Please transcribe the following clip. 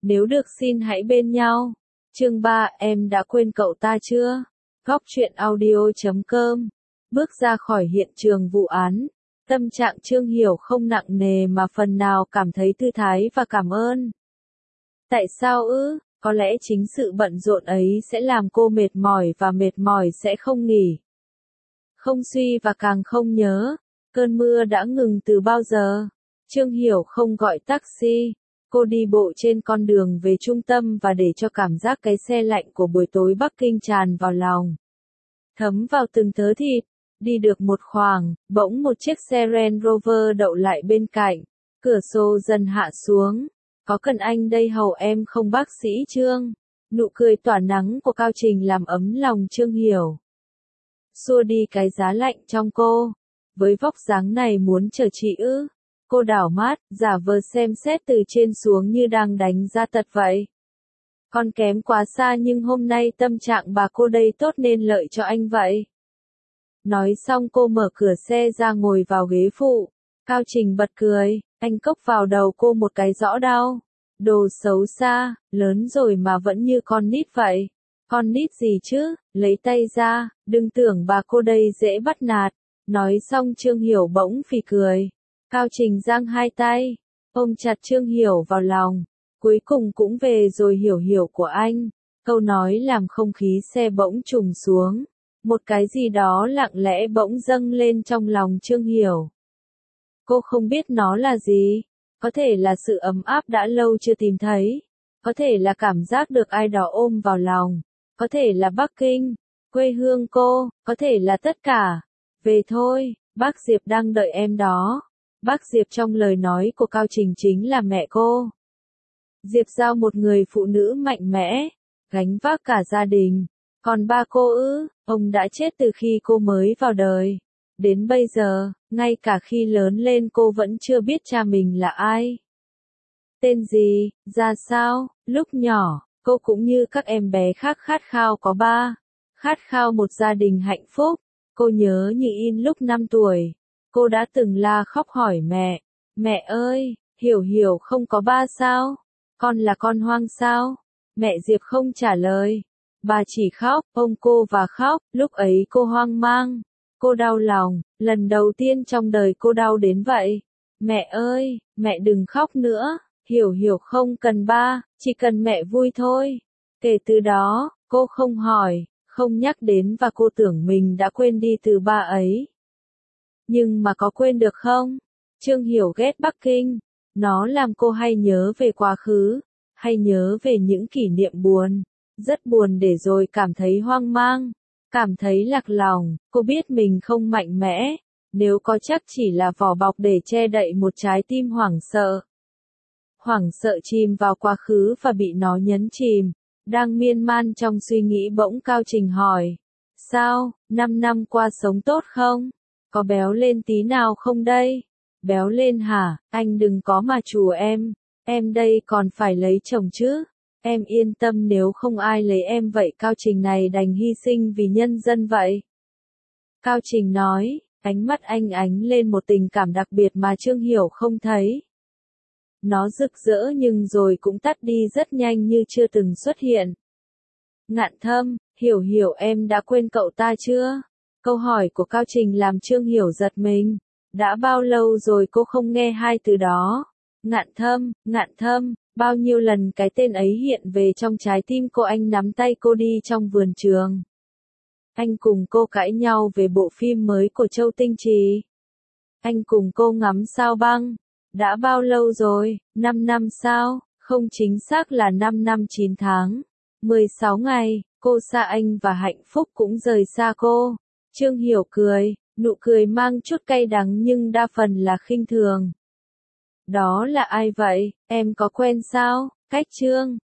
Nếu được xin hãy bên nhau. Chương 3, em đã quên cậu ta chưa? Góc truyện audio.com. Bước ra khỏi hiện trường vụ án, tâm trạng Trương Hiểu không nặng nề mà phần nào cảm thấy thư thái và cảm ơn. Tại sao ư? Có lẽ chính sự bận rộn ấy sẽ làm cô mệt mỏi và mệt mỏi sẽ không nghỉ. Không suy và càng không nhớ. Cơn mưa đã ngừng từ bao giờ? Trương Hiểu không gọi taxi. Cô đi bộ trên con đường về trung tâm và để cho cảm giác cái se lạnh của buổi tối Bắc Kinh tràn vào lòng. Thấm vào từng thớ thịt. Đi được một khoảng, bỗng một chiếc xe Range Rover đậu lại bên cạnh. Cửa sổ dần hạ xuống. Có cần anh đây hầu em không bác sĩ Trương? Nụ cười tỏa nắng của Cao Trình làm ấm lòng Trương Hiểu. Xua đi cái giá lạnh trong cô. Với vóc dáng này muốn chờ chị ư? Cô đảo mắt, giả vờ xem xét từ trên xuống như đang đánh giá tật vậy. Còn kém quá xa nhưng hôm nay tâm trạng bà cô đây tốt nên lợi cho anh vậy. Nói xong cô mở cửa xe ra ngồi vào ghế phụ. Cao Trình bật cười, anh cốc vào đầu cô một cái rõ đau. Đồ xấu xa, lớn rồi mà vẫn như con nít vậy. Con nít gì chứ, lấy tay ra, đừng tưởng bà cô đây dễ bắt nạt. Nói xong Trương Hiểu bỗng phì cười. Cao Trình giang hai tay, ôm chặt Trương Hiểu vào lòng. Cuối cùng cũng về rồi Hiểu Hiểu của anh. Câu nói làm không khí xe bỗng trùng xuống. Một cái gì đó lặng lẽ bỗng dâng lên trong lòng Trương Hiểu. Cô không biết nó là gì. Có thể là sự ấm áp đã lâu chưa tìm thấy. Có thể là cảm giác được ai đó ôm vào lòng. Có thể là Bắc Kinh, quê hương cô. Có thể là tất cả. Về thôi, bác Diệp đang đợi em đó. Bác Diệp trong lời nói của Cao Trình chính là mẹ cô. Diệp Giao một người phụ nữ mạnh mẽ, gánh vác cả gia đình. Còn ba cô ư, ông đã chết từ khi cô mới vào đời. Đến bây giờ, ngay cả khi lớn lên cô vẫn chưa biết cha mình là ai. Tên gì, ra sao, lúc nhỏ, cô cũng như các em bé khác khát khao có ba. Khát khao một gia đình hạnh phúc. Cô nhớ như in lúc 5 tuổi. Cô đã từng la khóc hỏi mẹ. Mẹ ơi, Hiểu Hiểu không có ba sao? Con là con hoang sao? Mẹ Diệp không trả lời. Bà chỉ khóc, ôm cô và khóc. Lúc ấy cô hoang mang. Cô đau lòng. Lần đầu tiên trong đời cô đau đến vậy. Mẹ ơi, mẹ đừng khóc nữa. Hiểu Hiểu không cần ba, chỉ cần mẹ vui thôi. Kể từ đó, cô không hỏi, không nhắc đến và cô tưởng mình đã quên đi từ ba ấy. Nhưng mà có quên được không? Trương Hiểu ghét Bắc Kinh. Nó làm cô hay nhớ về quá khứ, hay nhớ về những kỷ niệm buồn. Rất buồn để rồi cảm thấy hoang mang, cảm thấy lạc lòng. Cô biết mình không mạnh mẽ, nếu có chắc chỉ là vỏ bọc để che đậy một trái tim hoảng sợ. Hoảng sợ chìm vào quá khứ và bị nó nhấn chìm. Đang miên man trong suy nghĩ bỗng Cao Trình hỏi. Sao, 5 năm qua sống tốt không? Có béo lên tí nào không đây? Béo lên hả? Anh đừng có mà chù em đây còn phải lấy chồng chứ. Em yên tâm nếu không ai lấy em vậy Cao Trình này đành hy sinh vì nhân dân vậy. Cao Trình nói, ánh mắt anh ánh lên một tình cảm đặc biệt mà Trương Hiểu không thấy. Nó rực rỡ nhưng rồi cũng tắt đi rất nhanh như chưa từng xuất hiện. Ngạn Thâm, Hiểu Hiểu em đã quên cậu ta chưa? Câu hỏi của Cao Trình làm Trương Hiểu giật mình. Đã bao lâu rồi cô không nghe hai từ đó? Ngạn Thâm, bao nhiêu lần cái tên ấy hiện về trong trái tim cô. Anh nắm tay cô đi trong vườn trường. Anh cùng cô cãi nhau về bộ phim mới của Châu Tinh Trì. Anh cùng cô ngắm sao băng. Đã bao lâu rồi? 5 năm sao? Không, chính xác là 5 năm 9 tháng. 16 ngày, cô xa anh và hạnh phúc cũng rời xa cô. Trương Hiểu cười, nụ cười mang chút cay đắng nhưng đa phần là khinh thường. Đó là ai vậy? Em có quen sao? Cách Trương,